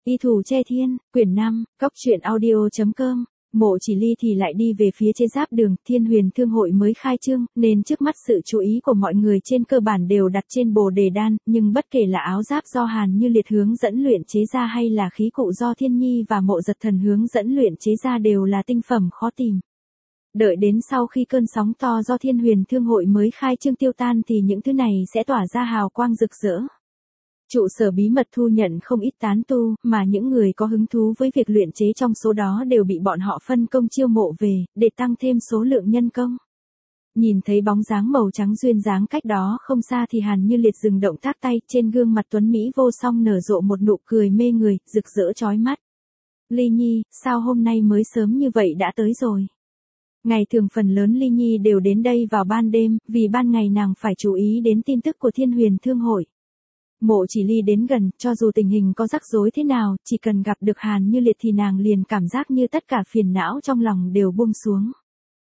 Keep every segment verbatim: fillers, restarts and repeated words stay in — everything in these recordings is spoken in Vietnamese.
Y Thủ Che Thiên, quyển năm, cóc truyện audio chấm com. Mộ Chỉ Ly thì lại đi về phía chế giáp đường, Thiên Huyền Thương hội mới khai trương, nên trước mắt sự chú ý của mọi người trên cơ bản đều đặt trên Bồ Đề Đan, nhưng bất kể là áo giáp do Hàn Như Liệt hướng dẫn luyện chế ra hay là khí cụ do Thiên Nhi và Mộ Giật Thần hướng dẫn luyện chế ra đều là tinh phẩm khó tìm. Đợi đến sau khi cơn sóng to do Thiên Huyền Thương hội mới khai trương tiêu tan thì những thứ này sẽ tỏa ra hào quang rực rỡ. Trụ sở bí mật thu nhận không ít tán tu, mà những người có hứng thú với việc luyện chế trong số đó đều bị bọn họ phân công chiêu mộ về, để tăng thêm số lượng nhân công. Nhìn thấy bóng dáng màu trắng duyên dáng cách đó không xa thì Hàn Như Liệt dừng động tác tay, trên gương mặt tuấn Mỹ vô song nở rộ một nụ cười mê người, rực rỡ chói mắt. Ly Nhi, sao hôm nay mới sớm như vậy đã tới rồi? Ngày thường phần lớn Ly Nhi đều đến đây vào ban đêm, vì ban ngày nàng phải chú ý đến tin tức của Thiên Huyền Thương hội. Mộ Chỉ Ly đến gần, cho dù tình hình có rắc rối thế nào, chỉ cần gặp được Hàn Như Liệt thì nàng liền cảm giác như tất cả phiền não trong lòng đều buông xuống.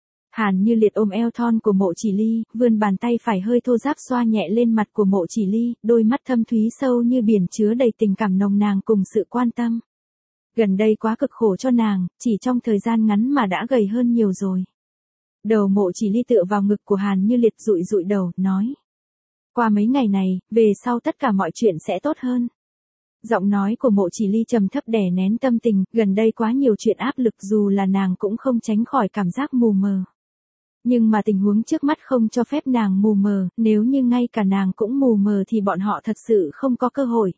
Hàn Như Liệt ôm eo thon của Mộ Chỉ Ly, vươn bàn tay phải hơi thô ráp xoa nhẹ lên mặt của Mộ Chỉ Ly, đôi mắt thâm thúy sâu như biển chứa đầy tình cảm nồng nàn cùng sự quan tâm. Gần đây quá cực khổ cho nàng, chỉ trong thời gian ngắn mà đã gầy hơn nhiều rồi. Đầu Mộ Chỉ Ly tựa vào ngực của Hàn Như Liệt dụi dụi đầu, nói. Qua mấy ngày này, về sau tất cả mọi chuyện sẽ tốt hơn. Giọng nói của Mộ Chỉ Ly trầm thấp đè nén tâm tình, gần đây quá nhiều chuyện áp lực dù là nàng cũng không tránh khỏi cảm giác mù mờ. Nhưng mà tình huống trước mắt không cho phép nàng mù mờ, nếu như ngay cả nàng cũng mù mờ thì bọn họ thật sự không có cơ hội.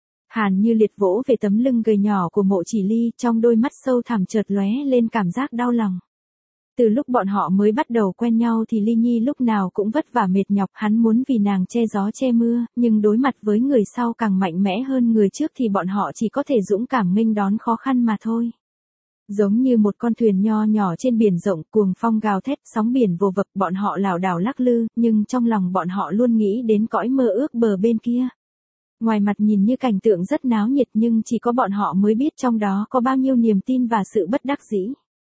Hàn Như Liệt vỗ về tấm lưng gầy nhỏ của Mộ Chỉ Ly, trong đôi mắt sâu thẳm chợt lóe lên cảm giác đau lòng. Từ lúc bọn họ mới bắt đầu quen nhau thì Ly Nhi lúc nào cũng vất vả mệt nhọc, hắn muốn vì nàng che gió che mưa, nhưng đối mặt với người sau càng mạnh mẽ hơn người trước thì bọn họ chỉ có thể dũng cảm nghênh đón khó khăn mà thôi. Giống như một con thuyền nho nhỏ trên biển rộng, cuồng phong gào thét, sóng biển vồ vập, bọn họ lảo đảo lắc lư, nhưng trong lòng bọn họ luôn nghĩ đến cõi mơ ước bờ bên kia. Ngoài mặt nhìn như cảnh tượng rất náo nhiệt nhưng chỉ có bọn họ mới biết trong đó có bao nhiêu niềm tin và sự bất đắc dĩ.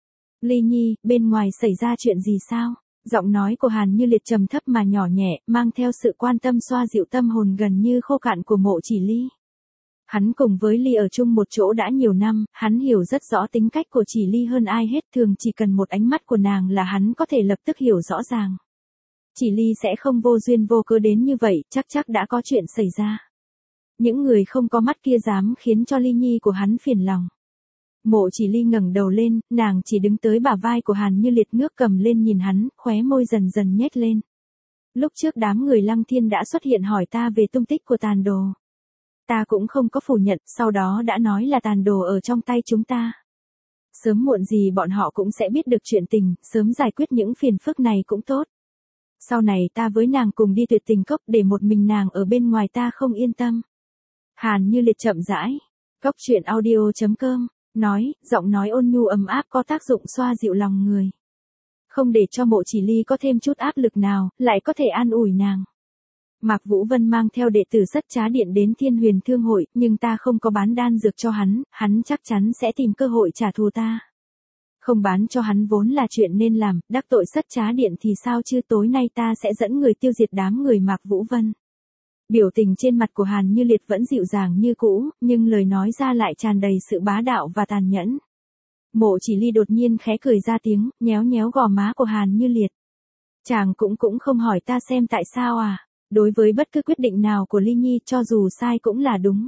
Ly Nhi, bên ngoài xảy ra chuyện gì sao? Giọng nói của Hàn Như Liệt trầm thấp mà nhỏ nhẹ, mang theo sự quan tâm xoa dịu tâm hồn gần như khô cạn của Mộ Chỉ Ly. Hắn cùng với Ly ở chung một chỗ đã nhiều năm, hắn hiểu rất rõ tính cách của Chỉ Ly hơn ai hết, thường chỉ cần một ánh mắt của nàng là hắn có thể lập tức hiểu rõ ràng. Chỉ Ly sẽ không vô duyên vô cớ đến như vậy, chắc chắc đã có chuyện xảy ra. Những người không có mắt kia dám khiến cho Ly Nhi của hắn phiền lòng. Mộ Chỉ Ly ngẩng đầu lên, nàng chỉ đứng tới bả vai của Hàn Như Liệt ngước cầm lên nhìn hắn, khóe môi dần dần nhếch lên. Lúc trước đám người Lăng Thiên đã xuất hiện hỏi ta về tung tích của tàn đồ. Ta cũng không có phủ nhận, sau đó đã nói là tàn đồ ở trong tay chúng ta. Sớm muộn gì bọn họ cũng sẽ biết được chuyện tình, sớm giải quyết những phiền phức này cũng tốt. Sau này ta với nàng cùng đi tuyệt tình cốc, để một mình nàng ở bên ngoài ta không yên tâm. Hàn Như Liệt chậm rãi, cóc truyện audio chấm com. Nói, giọng nói ôn nhu ấm áp có tác dụng xoa dịu lòng người. Không để cho Mộ Chỉ Ly có thêm chút áp lực nào, lại có thể an ủi nàng. Mạc Vũ Vân mang theo đệ tử Sất Trá Điện đến Thiên Huyền Thương hội, nhưng ta không có bán đan dược cho hắn, hắn chắc chắn sẽ tìm cơ hội trả thù ta. Không bán cho hắn vốn là chuyện nên làm, đắc tội Sất Trá Điện thì sao chứ, tối nay ta sẽ dẫn người tiêu diệt đám người Mạc Vũ Vân. Biểu tình trên mặt của Hàn Như Liệt vẫn dịu dàng như cũ, nhưng lời nói ra lại tràn đầy sự bá đạo và tàn nhẫn. Mộ Chỉ Ly đột nhiên khẽ cười ra tiếng, nhéo nhéo gò má của Hàn Như Liệt. Chàng cũng cũng không hỏi ta xem tại sao à, đối với bất cứ quyết định nào của Ly Nhi cho dù sai cũng là đúng.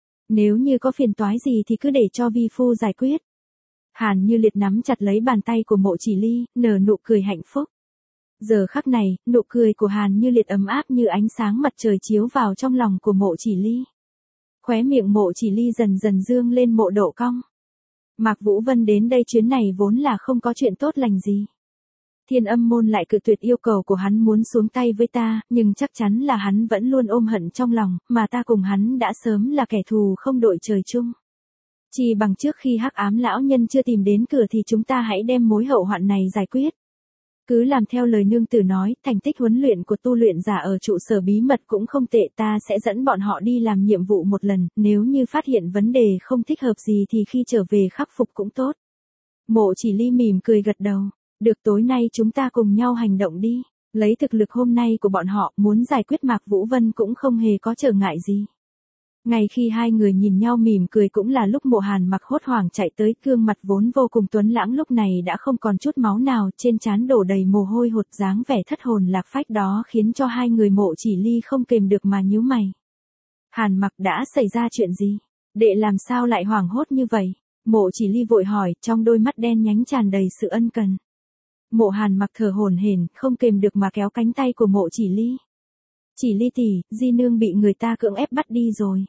Nếu như có phiền toái gì thì cứ để cho vi phu giải quyết. Hàn Như Liệt nắm chặt lấy bàn tay của Mộ Chỉ Ly, nở nụ cười hạnh phúc. Giờ khắc này, nụ cười của Hàn Như Liệt ấm áp như ánh sáng mặt trời chiếu vào trong lòng của Mộ Chỉ Ly. Khóe miệng Mộ Chỉ Ly dần dần dương lên một độ cong. Mạc Vũ Vân đến đây chuyến này vốn là không có chuyện tốt lành gì. Thiên Âm môn lại cự tuyệt yêu cầu của hắn muốn xuống tay với ta, nhưng chắc chắn là hắn vẫn luôn ôm hận trong lòng, mà ta cùng hắn đã sớm là kẻ thù không đội trời chung. Chỉ bằng trước khi Hắc Ám lão nhân chưa tìm đến cửa thì chúng ta hãy đem mối hậu hoạn này giải quyết. Cứ làm theo lời nương tử nói, thành tích huấn luyện của tu luyện giả ở trụ sở bí mật cũng không tệ, ta sẽ dẫn bọn họ đi làm nhiệm vụ một lần, nếu như phát hiện vấn đề không thích hợp gì thì khi trở về khắc phục cũng tốt. Mộ Chỉ Ly mỉm cười gật đầu, được, tối nay chúng ta cùng nhau hành động đi, lấy thực lực hôm nay của bọn họ, muốn giải quyết Mạc Vũ Vân cũng không hề có trở ngại gì. Ngay khi hai người nhìn nhau mỉm cười cũng là lúc Mộ Hàn Mặc hốt hoảng chạy tới, gương mặt vốn vô cùng tuấn lãng lúc này đã không còn chút máu nào, trên trán đổ đầy mồ hôi hột, dáng vẻ thất hồn lạc phách đó khiến cho hai người Mộ Chỉ Ly không kềm được mà nhíu mày. Hàn Mặc, đã xảy ra chuyện gì? Đệ làm sao lại hoảng hốt như vậy? Mộ Chỉ Ly vội hỏi, trong đôi mắt đen nhánh tràn đầy sự ân cần. Mộ Hàn Mặc thở hổn hển, không kềm được mà kéo cánh tay của Mộ Chỉ Ly. Chỉ Ly tỷ, di nương bị người ta cưỡng ép bắt đi rồi.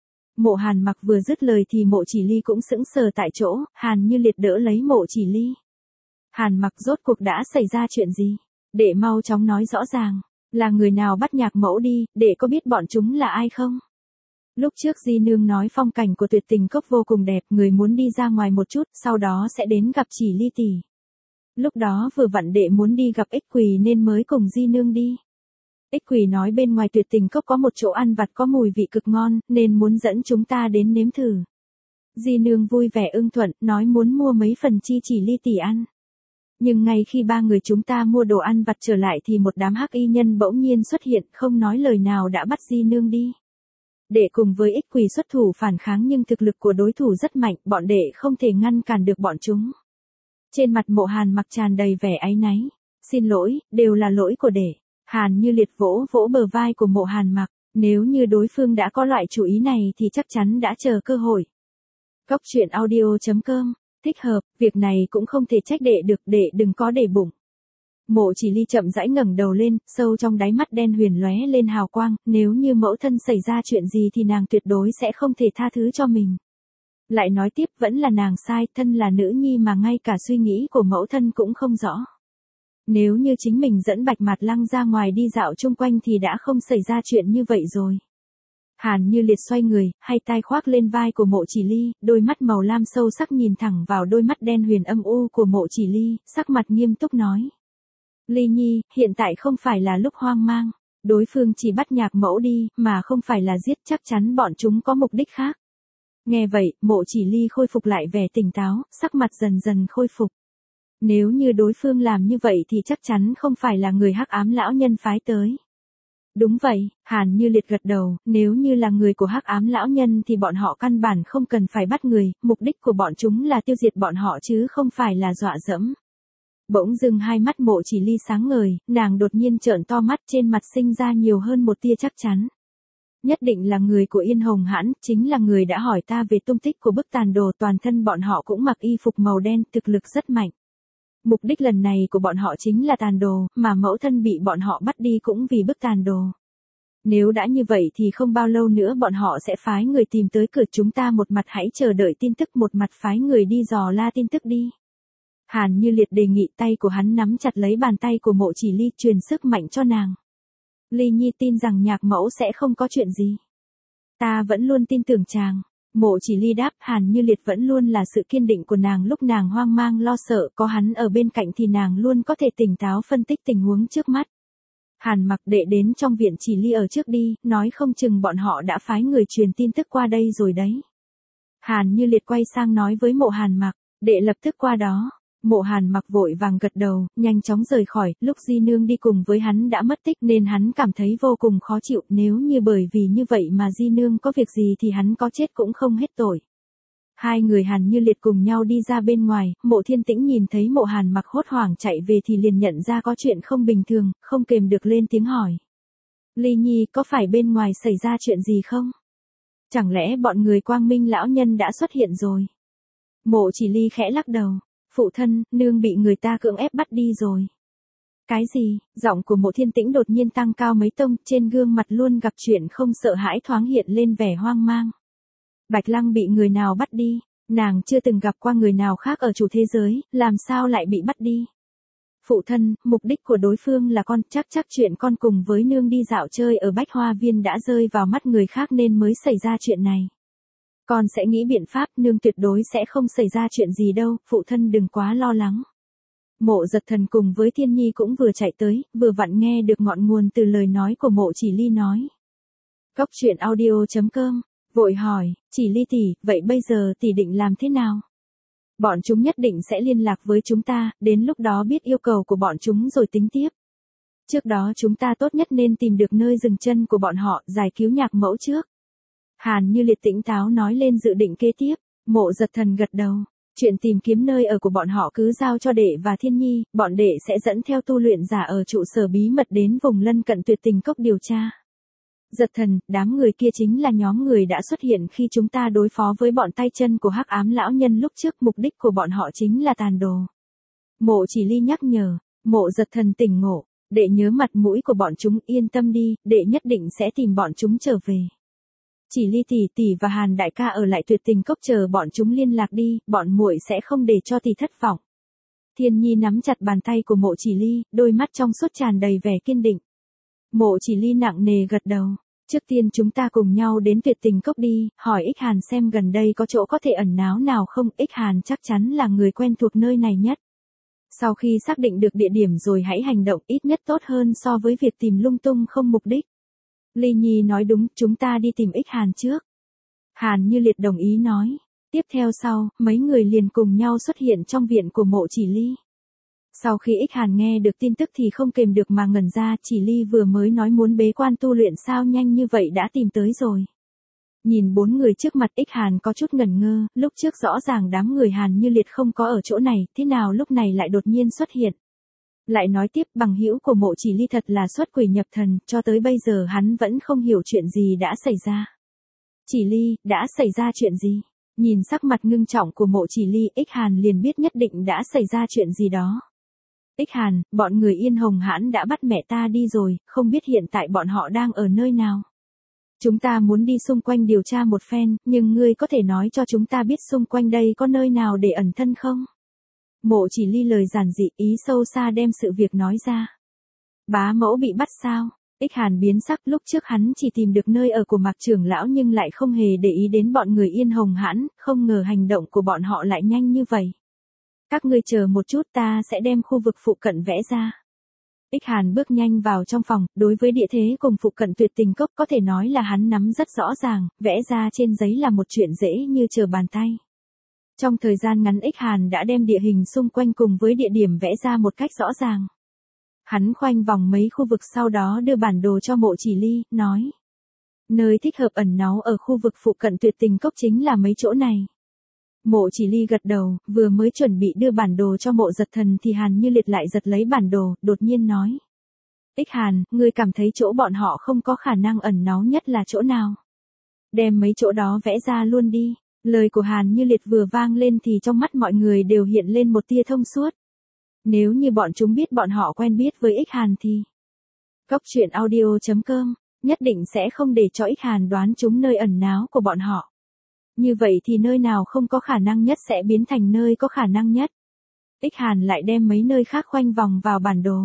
Mộ Hàn Mặc vừa dứt lời thì Mộ Chỉ Ly cũng sững sờ tại chỗ, Hàn Như Liệt đỡ lấy Mộ Chỉ Ly. Hàn Mặc, rốt cuộc đã xảy ra chuyện gì? Đệ mau chóng nói rõ ràng, là người nào bắt Nhạc Mẫu đi, đệ có biết bọn chúng là ai không? Lúc trước di nương nói phong cảnh của Tuyệt Tình Cốc vô cùng đẹp, người muốn đi ra ngoài một chút, sau đó sẽ đến gặp Chỉ Ly tỷ. Lúc đó vừa vặn đệ muốn đi gặp Ích Quỳ nên mới cùng di nương đi. Ích Quỳ nói bên ngoài Tuyệt Tình Cốc có một chỗ ăn vặt có mùi vị cực ngon, nên muốn dẫn chúng ta đến nếm thử. Di nương vui vẻ ưng thuận, nói muốn mua mấy phần chi Chỉ Ly tỷ ăn. Nhưng ngay khi ba người chúng ta mua đồ ăn vặt trở lại thì một đám hắc y nhân bỗng nhiên xuất hiện, không nói lời nào đã bắt di nương đi. Đệ cùng với Ích Quỳ xuất thủ phản kháng nhưng thực lực của đối thủ rất mạnh, bọn đệ không thể ngăn cản được bọn chúng. Trên mặt Mộ Hàn Mặc tràn đầy vẻ áy náy. Xin lỗi, đều là lỗi của đệ. Hàn Như Liệt vỗ vỗ bờ vai của Mộ Hàn Mặc, nếu như đối phương đã có loại chủ ý này thì chắc chắn đã chờ cơ hội. Cốc truyện audio chấm com, thích hợp, việc này cũng không thể trách đệ được, đệ đừng có để bụng. Mộ Chỉ Ly chậm rãi ngẩng đầu lên, sâu trong đáy mắt đen huyền lóe lên hào quang, nếu như mẫu thân xảy ra chuyện gì thì nàng tuyệt đối sẽ không thể tha thứ cho mình. Lại nói tiếp, vẫn là nàng sai, thân là nữ nhi mà ngay cả suy nghĩ của mẫu thân cũng không rõ. Nếu như chính mình dẫn Bạch Mạt Lăng ra ngoài đi dạo chung quanh thì đã không xảy ra chuyện như vậy rồi. Hàn Như Liệt xoay người, hai tay khoác lên vai của Mộ Chỉ Ly, đôi mắt màu lam sâu sắc nhìn thẳng vào đôi mắt đen huyền âm u của Mộ Chỉ Ly, sắc mặt nghiêm túc nói. Ly Nhi, hiện tại không phải là lúc hoang mang, đối phương chỉ bắt Nhạc Mẫu đi, mà không phải là giết, chắc chắn bọn chúng có mục đích khác. Nghe vậy, Mộ Chỉ Ly khôi phục lại vẻ tỉnh táo, sắc mặt dần dần khôi phục. Nếu như đối phương làm như vậy thì chắc chắn không phải là người Hắc Ám lão nhân phái tới. Đúng vậy, Hàn Như Liệt gật đầu, nếu như là người của Hắc Ám lão nhân thì bọn họ căn bản không cần phải bắt người, mục đích của bọn chúng là tiêu diệt bọn họ chứ không phải là dọa dẫm. Bỗng dưng hai mắt Mộ Chỉ Ly sáng ngời, nàng đột nhiên trợn to mắt, trên mặt sinh ra nhiều hơn một tia chắc chắn. Nhất định là người của Yên Hồng Hãn, chính là người đã hỏi ta về tung tích của bức tàn đồ, toàn thân bọn họ cũng mặc y phục màu đen, thực lực rất mạnh. Mục đích lần này của bọn họ chính là tàn đồ, mà mẫu thân bị bọn họ bắt đi cũng vì bức tàn đồ. Nếu đã như vậy thì không bao lâu nữa bọn họ sẽ phái người tìm tới cửa chúng ta, một mặt hãy chờ đợi tin tức, một mặt phái người đi dò la tin tức đi. Hàn Như Liệt đề nghị, tay của hắn nắm chặt lấy bàn tay của Mộ Chỉ Ly, truyền sức mạnh cho nàng. Ly Nhi tin rằng Nhạc Mẫu sẽ không có chuyện gì. Ta vẫn luôn tin tưởng chàng. Mộ Chỉ Ly đáp, Hàn Như Liệt vẫn luôn là sự kiên định của nàng, lúc nàng hoang mang lo sợ, có hắn ở bên cạnh thì nàng luôn có thể tỉnh táo phân tích tình huống trước mắt. Hàn Mặc, đệ đến trong viện Chỉ Ly ở trước đi, nói không chừng bọn họ đã phái người truyền tin tức qua đây rồi đấy. Hàn Như Liệt quay sang nói với Mộ Hàn Mặc, đệ lập tức qua đó. Mộ Hàn Mặc vội vàng gật đầu, nhanh chóng rời khỏi, lúc di nương đi cùng với hắn đã mất tích nên hắn cảm thấy vô cùng khó chịu, nếu như bởi vì như vậy mà di nương có việc gì thì hắn có chết cũng không hết tội. Hai người Hàn Như Liệt cùng nhau đi ra bên ngoài, Mộ Thiên Tĩnh nhìn thấy Mộ Hàn Mặc hốt hoảng chạy về thì liền nhận ra có chuyện không bình thường, không kềm được lên tiếng hỏi. Ly Nhi, có phải bên ngoài xảy ra chuyện gì không? Chẳng lẽ bọn người Quang Minh lão nhân đã xuất hiện rồi? Mộ Chỉ Ly khẽ lắc đầu. Phụ thân, nương bị người ta cưỡng ép bắt đi rồi. Cái gì? Giọng của Mộ Thiên Tĩnh đột nhiên tăng cao mấy tông, trên gương mặt luôn gặp chuyện không sợ hãi thoáng hiện lên vẻ hoang mang. Bạch Lăng bị người nào bắt đi? Nàng chưa từng gặp qua người nào khác ở chủ thế giới, làm sao lại bị bắt đi? Phụ thân, mục đích của đối phương là con, chắc chắc chuyện con cùng với nương đi dạo chơi ở Bách Hoa Viên đã rơi vào mắt người khác nên mới xảy ra chuyện này. Con sẽ nghĩ biện pháp, nương tuyệt đối sẽ không xảy ra chuyện gì đâu, phụ thân đừng quá lo lắng. Mộ Giật Thần cùng với Thiên Nhi cũng vừa chạy tới, vừa vặn nghe được ngọn nguồn từ lời nói của Mộ Chỉ Ly nói. Cốc truyện audio chấm com, vội hỏi, Chỉ Ly tỷ, vậy bây giờ tỷ định làm thế nào? Bọn chúng nhất định sẽ liên lạc với chúng ta, đến lúc đó biết yêu cầu của bọn chúng rồi tính tiếp. Trước đó chúng ta tốt nhất nên tìm được nơi dừng chân của bọn họ, giải cứu Nhạc Mẫu trước. Hàn Như Liệt tỉnh táo nói lên dự định kế tiếp. Mộ Giật Thần gật đầu. Chuyện tìm kiếm nơi ở của bọn họ cứ giao cho đệ và Thiên Nhi, bọn đệ sẽ dẫn theo tu luyện giả ở trụ sở bí mật đến vùng lân cận Tuyệt Tình Cốc điều tra. Giật Thần, đám người kia chính là nhóm người đã xuất hiện khi chúng ta đối phó với bọn tay chân của Hắc Ám lão nhân lúc trước, mục đích của bọn họ chính là tàn đồ. Mộ Chỉ Ly nhắc nhở. Mộ Giật Thần tỉnh ngộ, đệ nhớ mặt mũi của bọn chúng, yên tâm đi, đệ nhất định sẽ tìm bọn chúng trở về. Chỉ Ly tỷ tỷ và Hàn đại ca ở lại Tuyệt Tình Cốc chờ bọn chúng liên lạc đi, bọn muội sẽ không để cho tỷ thất vọng. Thiên Nhi nắm chặt bàn tay của Mộ Chỉ Ly, đôi mắt trong suốt tràn đầy vẻ kiên định. Mộ Chỉ Ly nặng nề gật đầu. Trước tiên chúng ta cùng nhau đến Tuyệt Tình Cốc đi, hỏi Ích Hàn xem gần đây có chỗ có thể ẩn náu nào không, Ích Hàn chắc chắn là người quen thuộc nơi này nhất. Sau khi xác định được địa điểm rồi hãy hành động, ít nhất tốt hơn so với việc tìm lung tung không mục đích. Ly Nhi nói đúng, chúng ta đi tìm Ích Hàn trước. Hàn Như Liệt đồng ý nói. Tiếp theo sau, mấy người liền cùng nhau xuất hiện trong viện của Mộ Chỉ Ly. Sau khi Ích Hàn nghe được tin tức thì không kềm được mà ngẩn ra, Chỉ Ly vừa mới nói muốn bế quan tu luyện sao nhanh như vậy đã tìm tới rồi. Nhìn bốn người trước mặt, Ích Hàn có chút ngẩn ngơ, lúc trước rõ ràng đám người Hàn Như Liệt không có ở chỗ này, thế nào lúc này lại đột nhiên xuất hiện. Lại nói tiếp, bằng hữu của Mộ Chỉ Ly thật là xuất quỷ nhập thần, cho tới bây giờ hắn vẫn không hiểu chuyện gì đã xảy ra. Chỉ Ly, đã xảy ra chuyện gì? Nhìn sắc mặt ngưng trọng của Mộ Chỉ Ly, Ích Hàn liền biết nhất định đã xảy ra chuyện gì đó. Ích Hàn, bọn người Yên Hồng Hãn đã bắt mẹ ta đi rồi, không biết hiện tại bọn họ đang ở nơi nào. Chúng ta muốn đi xung quanh điều tra một phen, nhưng ngươi có thể nói cho chúng ta biết xung quanh đây có nơi nào để ẩn thân không? Mộ Chỉ Ly lời giản dị, ý sâu xa đem sự việc nói ra. Bá mẫu bị bắt sao? Ích Hàn biến sắc, lúc trước hắn chỉ tìm được nơi ở của Mạc trưởng lão nhưng lại không hề để ý đến bọn người Yên Hồng Hãn, không ngờ hành động của bọn họ lại nhanh như vậy. Các ngươi chờ một chút, ta sẽ đem khu vực phụ cận vẽ ra. Ích Hàn bước nhanh vào trong phòng, đối với địa thế cùng phụ cận Tuyệt Tình Cốc có thể nói là hắn nắm rất rõ ràng, vẽ ra trên giấy là một chuyện dễ như trở bàn tay. Trong thời gian ngắn Ích Hàn đã đem địa hình xung quanh cùng với địa điểm vẽ ra một cách rõ ràng. Hắn khoanh vòng mấy khu vực sau đó đưa bản đồ cho Mộ Chỉ Ly, nói. Nơi thích hợp ẩn náu ở khu vực phụ cận Tuyệt Tình Cốc chính là mấy chỗ này. Mộ Chỉ Ly gật đầu, vừa mới chuẩn bị đưa bản đồ cho Mộ Giật Thần thì Hàn Như Liệt lại giật lấy bản đồ, đột nhiên nói. Ích Hàn, ngươi cảm thấy chỗ bọn họ không có khả năng ẩn náu nhất là chỗ nào? Đem mấy chỗ đó vẽ ra luôn đi. Lời của Hàn Như Liệt vừa vang lên thì trong mắt mọi người đều hiện lên một tia thông suốt. Nếu như bọn chúng biết bọn họ quen biết với Ích Hàn thì... Cốc truyện audio chấm com, nhất định sẽ không để cho Ích Hàn đoán chúng nơi ẩn náu của bọn họ. Như vậy thì nơi nào không có khả năng nhất sẽ biến thành nơi có khả năng nhất. Ích Hàn lại đem mấy nơi khác khoanh vòng vào bản đồ.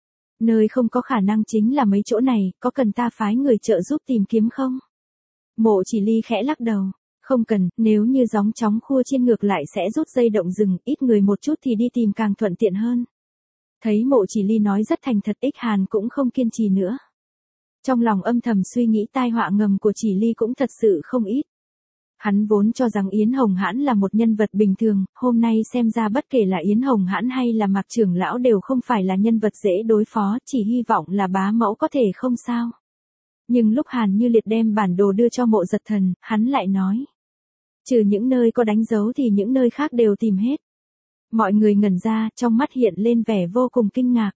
Nơi không có khả năng chính là mấy chỗ này, có cần ta phái người trợ giúp tìm kiếm không? Mộ Chỉ Ly khẽ lắc đầu. Không cần, nếu như gióng chóng khua chiên ngược lại sẽ rút dây động rừng, ít người một chút thì đi tìm càng thuận tiện hơn. Thấy Mộ Chỉ Ly nói rất thành thật, Ích Hàn cũng không kiên trì nữa. Trong lòng âm thầm suy nghĩ tai họa ngầm của Chỉ Ly cũng thật sự không ít. Hắn vốn cho rằng Yến Hồng Hãn là một nhân vật bình thường, hôm nay xem ra bất kể là Yến Hồng Hãn hay là Mạc trưởng lão đều không phải là nhân vật dễ đối phó, chỉ hy vọng là bá mẫu có thể không sao. Nhưng lúc Hàn Như Liệt đem bản đồ đưa cho Mộ Giật Thần, hắn lại nói. Trừ những nơi có đánh dấu thì những nơi khác đều tìm hết. Mọi người ngẩn ra, trong mắt hiện lên vẻ vô cùng kinh ngạc.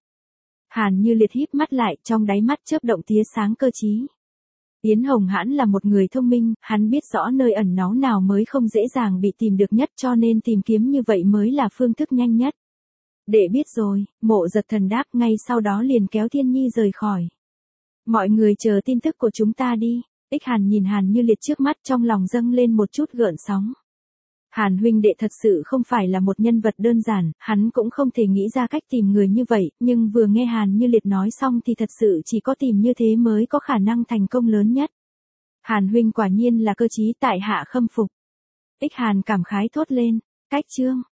Hàn Như Liệt híp mắt lại, trong đáy mắt chớp động tia sáng cơ trí. Yến Hồng Hãn là một người thông minh, hắn biết rõ nơi ẩn náu nào mới không dễ dàng bị tìm được nhất, cho nên tìm kiếm như vậy mới là phương thức nhanh nhất. Để biết rồi, Mộ Giật Thần đáp, ngay sau đó liền kéo Thiên Nhi rời khỏi. Mọi người chờ tin tức của chúng ta đi. Ích Hàn nhìn Hàn Như Liệt trước mắt, trong lòng dâng lên một chút gợn sóng. Hàn huynh đệ thật sự không phải là một nhân vật đơn giản, hắn cũng không thể nghĩ ra cách tìm người như vậy, nhưng vừa nghe Hàn Như Liệt nói xong thì thật sự chỉ có tìm như thế mới có khả năng thành công lớn nhất. Hàn huynh quả nhiên là cơ trí, tại hạ khâm phục. Ích Hàn cảm khái thốt lên. Cách chương